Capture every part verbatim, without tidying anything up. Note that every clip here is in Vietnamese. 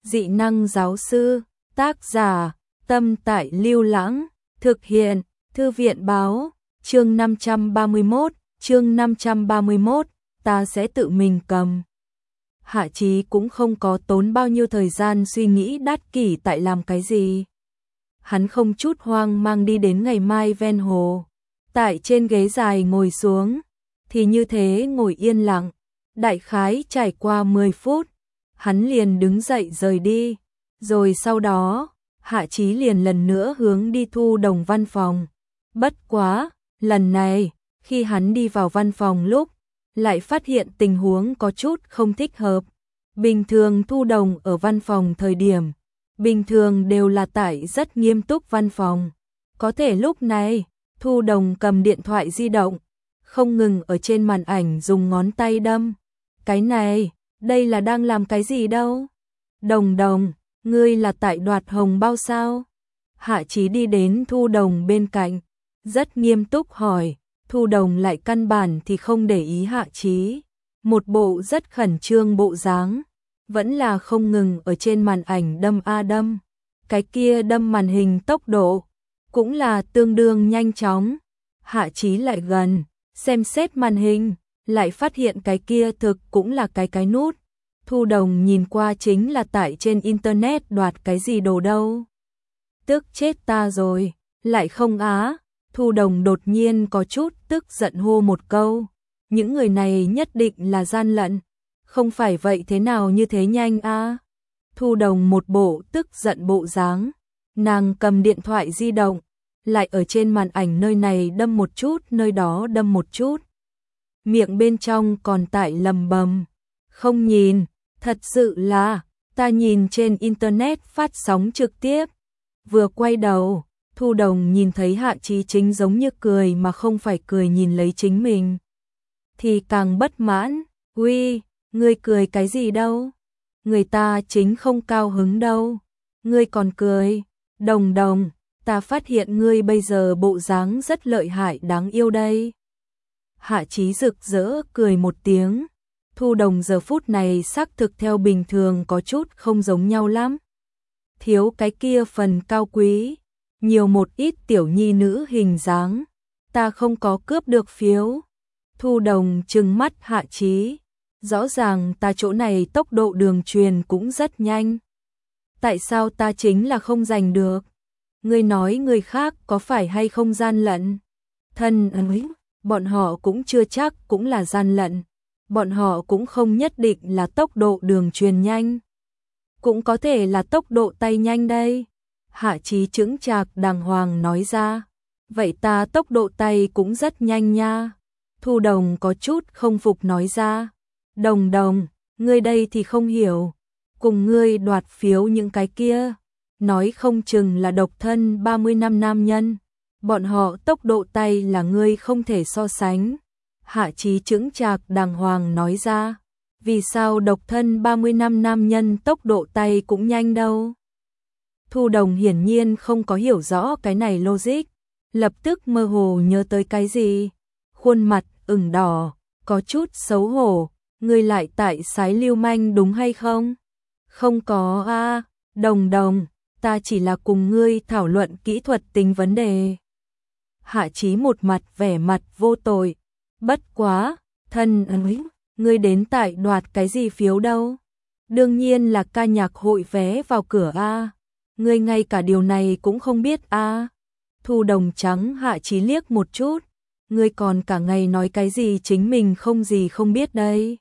Dị năng giáo sư, tác giả, Tâm Tại Lưu Lãng, thực hiện, Thư viện báo, chương năm trăm ba mươi mốt, chương năm trăm ba mươi mốt, ta sẽ tự mình cầm. Hạ Chí cũng không có tốn bao nhiêu thời gian suy nghĩ Đát Kỷ tại làm cái gì. Hắn không chút hoang mang đi đến ngày mai ven hồ, tại trên ghế dài ngồi xuống, thì như thế ngồi yên lặng, đại khái trải qua mười phút, hắn liền đứng dậy rời đi, rồi sau đó, Hạ Chí liền lần nữa hướng đi Thu Đồng văn phòng. Bất quá, lần này, khi hắn đi vào văn phòng lúc, lại phát hiện tình huống có chút không thích hợp. Bình thường Thu Đồng ở văn phòng thời điểm, bình thường đều là tại rất nghiêm túc văn phòng. Có thể lúc này, Thu Đồng cầm điện thoại di động, không ngừng ở trên màn ảnh dùng ngón tay đâm. Cái này, đây là đang làm cái gì đâu? Đồng Đồng, ngươi là tại đoạt hồng bao sao? Hạ Chí đi đến Thu Đồng bên cạnh, rất nghiêm túc hỏi. Thu Đồng lại căn bản thì không để ý Hạ Chí, một bộ rất khẩn trương bộ dáng, vẫn là không ngừng ở trên màn ảnh đâm a đâm. Cái kia đâm màn hình tốc độ cũng là tương đương nhanh chóng. Hạ Chí lại gần, xem xét màn hình, lại phát hiện cái kia thực cũng là cái cái nút. Thu Đồng nhìn qua chính là tại trên internet đoạt cái gì đồ đâu. Tức chết ta rồi, lại không á. Thu Đồng đột nhiên có chút tức giận hô một câu, những người này nhất định là gian lận, không phải vậy thế nào như thế nhanh a? Thu Đồng một bộ tức giận bộ dáng, nàng cầm điện thoại di động, lại ở trên màn ảnh nơi này đâm một chút, nơi đó đâm một chút. Miệng bên trong còn tại lầm bầm, không nhìn, thật sự là, ta nhìn trên internet phát sóng trực tiếp, vừa quay đầu. Thu Đồng nhìn thấy Hạ Chí chính giống như cười mà không phải cười nhìn lấy chính mình. Thì càng bất mãn, uy, ngươi cười cái gì đâu? Người ta chính không cao hứng đâu. Ngươi còn cười, Đồng Đồng, ta phát hiện ngươi bây giờ bộ dáng rất lợi hại đáng yêu đây. Hạ Chí rực rỡ cười một tiếng. Thu Đồng giờ phút này xác thực theo bình thường có chút không giống nhau lắm. Thiếu cái kia phần cao quý. Nhiều một ít tiểu nhi nữ hình dáng, ta không có cướp được phiếu. Thu Đồng trừng mắt Hạ Chí, rõ ràng ta chỗ này tốc độ đường truyền cũng rất nhanh. Tại sao ta chính là không giành được? Ngươi nói người khác có phải hay không gian lận? Thân ấy, bọn họ cũng chưa chắc cũng là gian lận, bọn họ cũng không nhất định là tốc độ đường truyền nhanh, cũng có thể là tốc độ tay nhanh đây. Hạ Chí chững chạc đàng hoàng nói ra, vậy ta tốc độ tay cũng rất nhanh nha. Thu Đồng có chút không phục nói ra, Đồng Đồng, ngươi đây thì không hiểu, cùng ngươi đoạt phiếu những cái kia, nói không chừng là độc thân ba mươi năm nam nhân, bọn họ tốc độ tay là ngươi không thể so sánh. Hạ Chí chững chạc đàng hoàng nói ra, vì sao độc thân ba mươi năm nam nhân tốc độ tay cũng nhanh đâu? Thu Đồng hiển nhiên không có hiểu rõ cái này logic, lập tức mơ hồ nhớ tới cái gì, khuôn mặt ửng đỏ, có chút xấu hổ, ngươi lại tại sái lưu manh đúng hay không? Không có a, Đồng Đồng, ta chỉ là cùng ngươi thảo luận kỹ thuật tính vấn đề. Hạ Chí một mặt vẻ mặt vô tội, bất quá, thân ấy, ngươi đến tại đoạt cái gì phiếu đâu? Đương nhiên là ca nhạc hội vé vào cửa a. Ngươi ngay cả điều này cũng không biết a? À. Thu Đồng trắng Hạ Chí liếc một chút, ngươi còn cả ngày nói cái gì chính mình không gì không biết đây.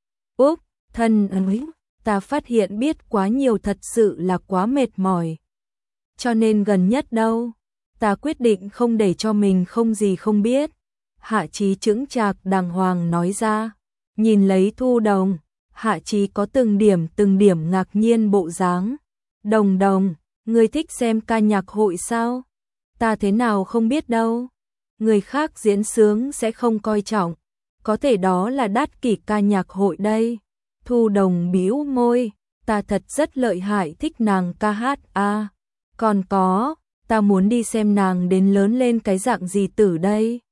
Úp, thân ấy, ta phát hiện biết quá nhiều thật sự là quá mệt mỏi. Cho nên gần nhất đâu, ta quyết định không để cho mình không gì không biết. Hạ Chí chững chạc đàng hoàng nói ra, nhìn lấy Thu Đồng, Hạ Chí có từng điểm từng điểm ngạc nhiên bộ dáng. Đồng Đồng, ngươi thích xem ca nhạc hội sao? Ta thế nào không biết đâu. Người khác diễn sướng sẽ không coi trọng, có thể đó là Đát Kỷ ca nhạc hội đây. Thu Đồng bĩu môi, ta thật rất lợi hại thích nàng ca hát a. À, còn có, ta muốn đi xem nàng đến lớn lên cái dạng gì tử đây.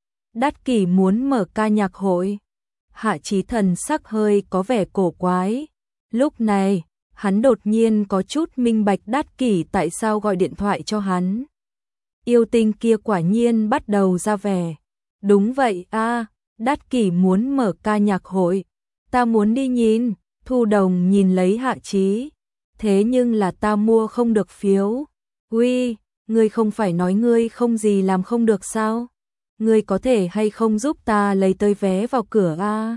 Đát Kỷ muốn mở ca nhạc hội. Hạ Chí thần sắc hơi có vẻ cổ quái. Lúc này, Hắn đột nhiên có chút minh bạch Đát Kỷ tại sao gọi điện thoại cho hắn. Yêu tinh kia quả nhiên bắt đầu ra vẻ. Đúng vậy a, Đát Kỷ muốn mở ca nhạc hội. Ta muốn đi nhìn. Thu Đồng nhìn lấy Hạ Chí. Thế nhưng là ta mua không được phiếu. Uy, ngươi không phải nói ngươi không gì làm không được sao? Ngươi có thể hay không giúp ta lấy tới vé vào cửa a?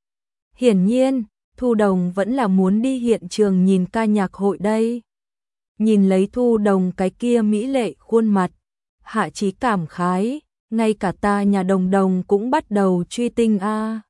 Hiển nhiên, Thu Đồng vẫn là muốn đi hiện trường nhìn ca nhạc hội đây. Nhìn lấy Thu Đồng cái kia mỹ lệ khuôn mặt, Hạ Chí cảm khái, ngay cả ta nhà Đồng Đồng cũng bắt đầu truy tinh a.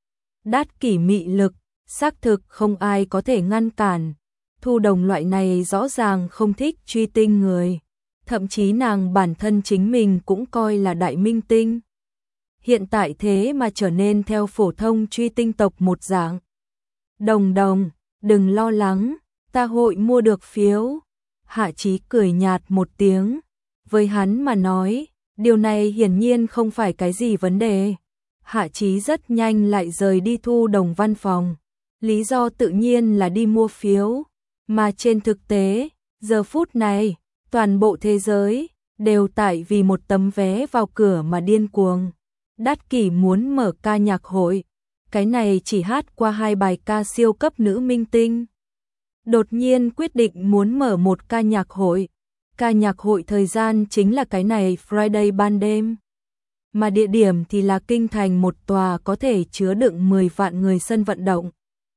Đát Kỷ mị lực, xác thực không ai có thể ngăn cản. Thu Đồng loại này rõ ràng không thích truy tinh người, thậm chí nàng bản thân chính mình cũng coi là đại minh tinh. Hiện tại thế mà trở nên theo phổ thông truy tinh tộc một dạng. Đồng Đồng, đừng lo lắng, ta hội mua được phiếu. Hạ Chí cười nhạt một tiếng. Với hắn mà nói, điều này hiển nhiên không phải cái gì vấn đề. Hạ Chí rất nhanh lại rời đi Thu Đồng văn phòng. Lý do tự nhiên là đi mua phiếu. Mà trên thực tế, giờ phút này, toàn bộ thế giới đều tại vì một tấm vé vào cửa mà điên cuồng. Đát Kỷ muốn mở ca nhạc hội. Cái này chỉ hát qua hai bài ca siêu cấp nữ minh tinh. Đột nhiên quyết định muốn mở một ca nhạc hội. Ca nhạc hội thời gian chính là cái này Friday ban đêm. Mà địa điểm thì là kinh thành một tòa có thể chứa đựng mười vạn người sân vận động.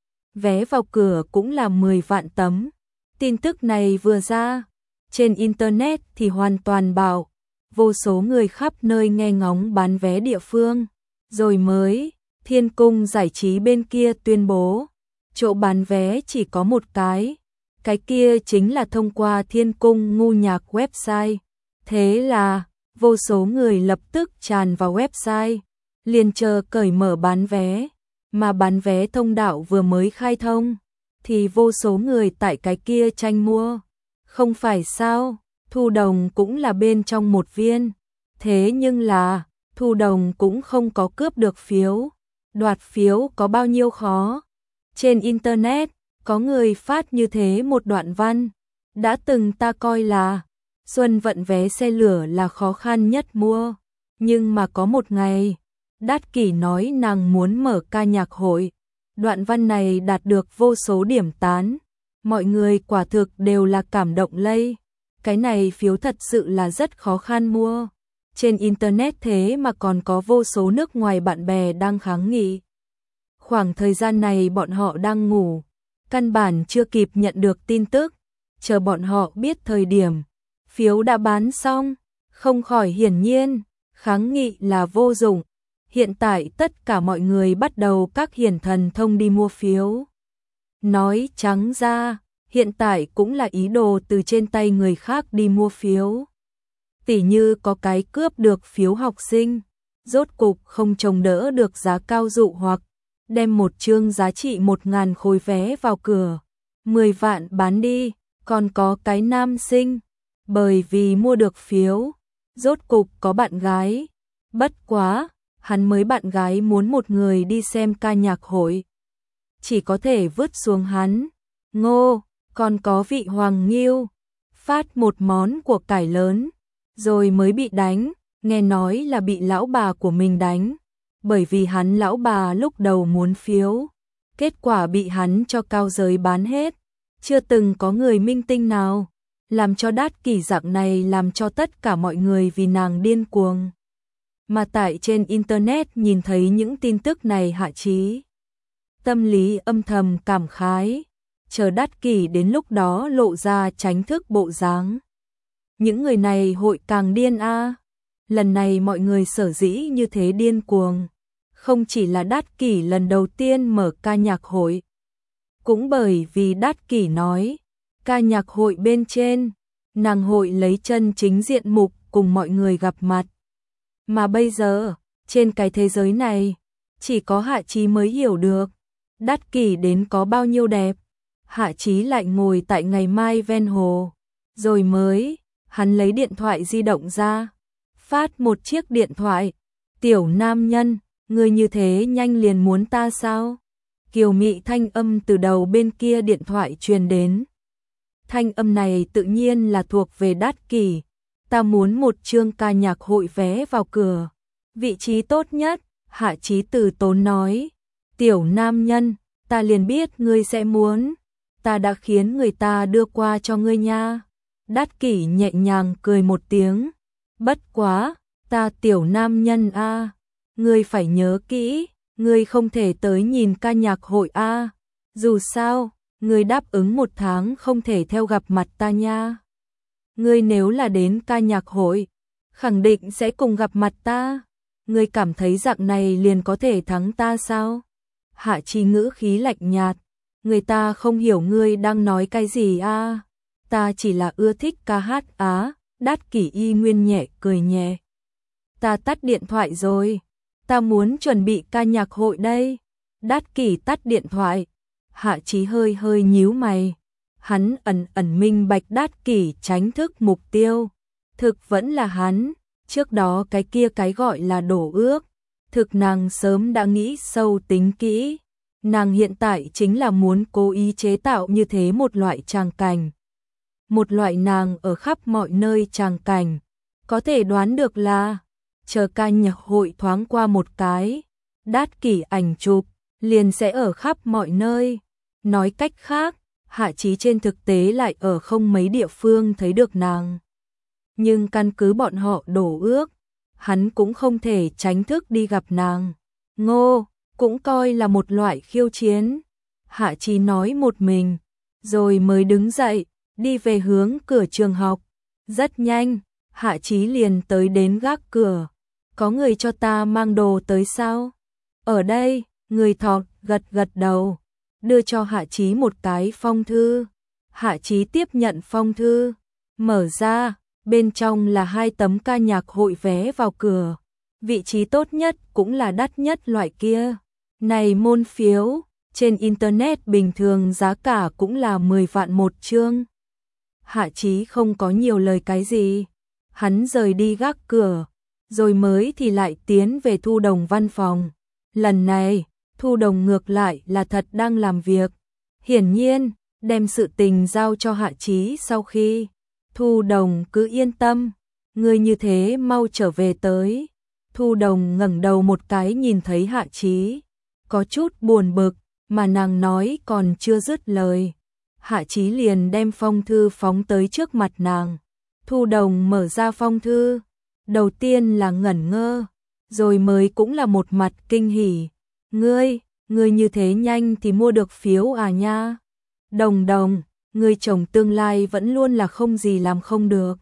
Vé vào cửa cũng là mười vạn tấm. Tin tức này vừa ra, trên Internet thì hoàn toàn bạo. Vô số người khắp nơi nghe ngóng bán vé địa phương. Rồi mới, Thiên Cung Giải trí bên kia tuyên bố, chỗ bán vé chỉ có một cái. Cái kia chính là thông qua Thiên Cung ngu nhạc website. Thế là, vô số người lập tức tràn vào website, liền chờ cởi mở bán vé. Mà bán vé thông đạo vừa mới khai thông, thì vô số người tại cái kia tranh mua. Không phải sao, Thu Đồng cũng là bên trong một viên. Thế nhưng là, Thu Đồng cũng không có cướp được phiếu. Đoạt phiếu có bao nhiêu khó. Trên Internet, có người phát như thế một đoạn văn. Đã từng ta coi là, xuân vận vé xe lửa là khó khăn nhất mua. Nhưng mà có một ngày, Đát Kỷ nói nàng muốn mở ca nhạc hội. Đoạn văn này đạt được vô số điểm tán. Mọi người quả thực đều là cảm động lây. Cái này phiếu thật sự là rất khó khăn mua. Trên Internet thế mà còn có vô số nước ngoài bạn bè đang kháng nghị. Khoảng thời gian này bọn họ đang ngủ, căn bản chưa kịp nhận được tin tức. Chờ bọn họ biết thời điểm, phiếu đã bán xong, không khỏi hiển nhiên, kháng nghị là vô dụng. Hiện tại tất cả mọi người bắt đầu các hiển thần thông đi mua phiếu. Nói trắng ra, hiện tại cũng là ý đồ từ trên tay người khác đi mua phiếu. Tỉ như có cái cướp được phiếu học sinh, rốt cục không trông đỡ được giá cao dụ hoặc đem một chương giá trị một ngàn khối vé vào cửa, mười vạn bán đi. Còn có cái nam sinh, bởi vì mua được phiếu, rốt cục có bạn gái. Bất quá, hắn mới bạn gái muốn một người đi xem ca nhạc hội, chỉ có thể vứt xuống hắn. Ngô, còn có vị Hoàng Nghiêu, phát một món của cải lớn, rồi mới bị đánh, nghe nói là bị lão bà của mình đánh, bởi vì hắn lão bà lúc đầu muốn phiếu, kết quả bị hắn cho cao giới bán hết. Chưa từng có người minh tinh nào làm cho Đát Kỷ dạng này làm cho tất cả mọi người vì nàng điên cuồng. Mà tại trên Internet nhìn thấy những tin tức này Hạ Chí tâm lý âm thầm cảm khái, chờ Đát Kỷ đến lúc đó lộ ra tránh thức bộ dáng. Những người này hội càng điên a. Lần này mọi người sở dĩ như thế điên cuồng, không chỉ là Đát Kỷ lần đầu tiên mở ca nhạc hội, cũng bởi vì Đát Kỷ nói, ca nhạc hội bên trên, nàng hội lấy chân chính diện mục cùng mọi người gặp mặt. Mà bây giờ, trên cái thế giới này, chỉ có Hạ Chí mới hiểu được, Đát Kỷ đến có bao nhiêu đẹp. Hạ Chí lại ngồi tại ngày mai ven hồ, rồi mới, hắn lấy điện thoại di động ra, phát một chiếc điện thoại. Tiểu nam nhân, ngươi như thế nhanh liền muốn ta sao? kiều mị thanh âm từ đầu bên kia điện thoại truyền đến. Thanh âm này tự nhiên là thuộc về Đát Kỷ. Ta muốn một chương ca nhạc hội vé vào cửa. Vị trí tốt nhất, Hạ Chí từ tốn nói. Tiểu nam nhân, ta liền biết ngươi sẽ muốn. Ta đã khiến người ta đưa qua cho ngươi nha. Đát Kỷ nhẹ nhàng cười một tiếng. Bất quá, ta tiểu nam nhân a, ngươi phải nhớ kỹ, ngươi không thể tới nhìn ca nhạc hội a. Dù sao, ngươi đáp ứng một tháng không thể theo gặp mặt ta nha. Ngươi nếu là đến ca nhạc hội, khẳng định sẽ cùng gặp mặt ta. Ngươi cảm thấy dạng này liền có thể thắng ta sao? Hạ Chí ngữ khí lạnh nhạt. Người ta không hiểu ngươi đang nói cái gì a. Ta chỉ là ưa thích ca hát á. Đát Kỷ y nguyên nhẹ cười nhẹ. Ta tắt điện thoại rồi. Ta muốn chuẩn bị ca nhạc hội đây. Đát Kỷ tắt điện thoại. Hạ Chí hơi hơi nhíu mày. Hắn ẩn ẩn minh bạch Đát Kỷ tránh thức mục tiêu. Thực vẫn là hắn. Trước đó cái kia cái gọi là đổ ước. Thực nàng sớm đã nghĩ sâu tính kỹ. Nàng hiện tại chính là muốn cố ý chế tạo như thế một loại tràng cảnh. Một loại nàng ở khắp mọi nơi tràng cảnh. Có thể đoán được là chờ ca nhạc hội thoáng qua một cái. Đát Kỷ ảnh chụp liền sẽ ở khắp mọi nơi. Nói cách khác, Hạ Chí trên thực tế lại ở không mấy địa phương thấy được nàng. Nhưng căn cứ bọn họ đổ ước, hắn cũng không thể tránh thức đi gặp nàng. Ngô, cũng coi là một loại khiêu chiến. Hạ Chí nói một mình, rồi mới đứng dậy, đi về hướng cửa trường học. Rất nhanh, Hạ Chí liền tới đến gác cửa. Có người cho ta mang đồ tới sao? Ở đây, người thọt gật gật đầu, đưa cho Hạ Chí một cái phong thư. Hạ Chí tiếp nhận phong thư, mở ra, bên trong là hai tấm ca nhạc hội vé vào cửa. Vị trí tốt nhất cũng là đắt nhất loại kia. Này môn phiếu, trên internet bình thường giá cả cũng là mười vạn một chương. Hạ Chí không có nhiều lời cái gì. Hắn rời đi gác cửa, rồi mới thì lại tiến về Thu Đồng văn phòng. Lần này, Thu Đồng ngược lại là thật đang làm việc. Hiển nhiên, đem sự tình giao cho Hạ Chí sau khi. Thu Đồng cứ yên tâm, ngươi như thế mau trở về tới. Thu Đồng ngẩng đầu một cái nhìn thấy Hạ Chí, có chút buồn bực, mà nàng nói còn chưa dứt lời. Hạ Chí liền đem phong thư phóng tới trước mặt nàng. Thu Đồng mở ra phong thư, đầu tiên là ngẩn ngơ, rồi mới cũng là một mặt kinh hỉ. Ngươi, ngươi như thế nhanh thì mua được phiếu à nha? Đồng Đồng, ngươi chồng tương lai vẫn luôn là không gì làm không được.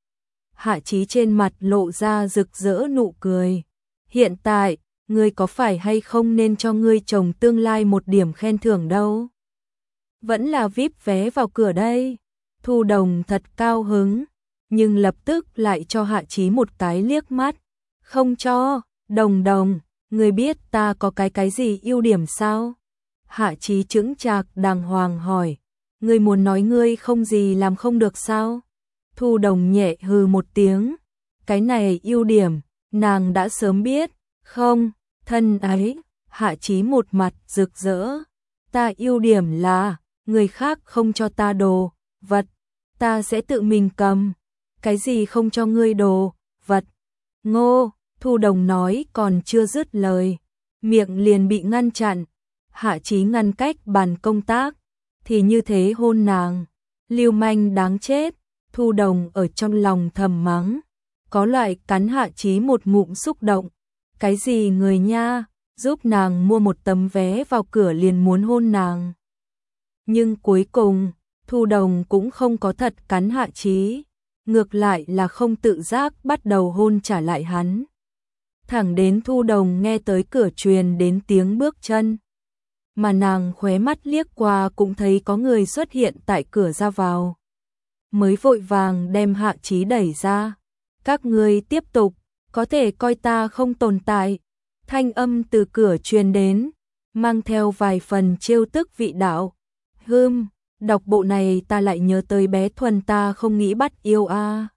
Hạ Chí trên mặt lộ ra rực rỡ nụ cười. Hiện tại, ngươi có phải hay không nên cho ngươi chồng tương lai một điểm khen thưởng đâu? Vẫn là víp vé vào cửa đây. Thu Đồng thật cao hứng, nhưng lập tức lại cho Hạ Chí một cái liếc mắt. Không cho, Đồng Đồng, ngươi biết ta có cái cái gì ưu điểm sao? Hạ Chí chững chạc đàng hoàng hỏi. Ngươi muốn nói ngươi không gì làm không được sao? Thu Đồng nhẹ hừ một tiếng. Cái này ưu điểm, nàng đã sớm biết. Không, thân ấy. Hạ Chí một mặt rực rỡ. Ta ưu điểm là, người khác không cho ta đồ, vật, ta sẽ tự mình cầm. Cái gì không cho ngươi đồ, vật? Ngô, Thu Đồng nói còn chưa dứt lời, miệng liền bị ngăn chặn. Hạ Chí ngăn cách bàn công tác, thì như thế hôn nàng. Lưu manh đáng chết. Thu Đồng ở trong lòng thầm mắng, có loại cắn Hạ Chí một ngụm xúc động. Cái gì người nha, giúp nàng mua một tấm vé vào cửa liền muốn hôn nàng. Nhưng cuối cùng, Thu Đồng cũng không có thật cắn Hạ Chí, ngược lại là không tự giác bắt đầu hôn trả lại hắn. Thẳng đến Thu Đồng nghe tới cửa truyền đến tiếng bước chân, mà nàng khóe mắt liếc qua cũng thấy có người xuất hiện tại cửa ra vào. Mới vội vàng đem Hạ Chí đẩy ra. Các ngươi tiếp tục, có thể coi ta không tồn tại. Thanh âm từ cửa truyền đến, mang theo vài phần trêu tức vị đạo. Hừm, đọc bộ này ta lại nhớ tới bé Thuần ta không nghĩ bắt yêu a. À.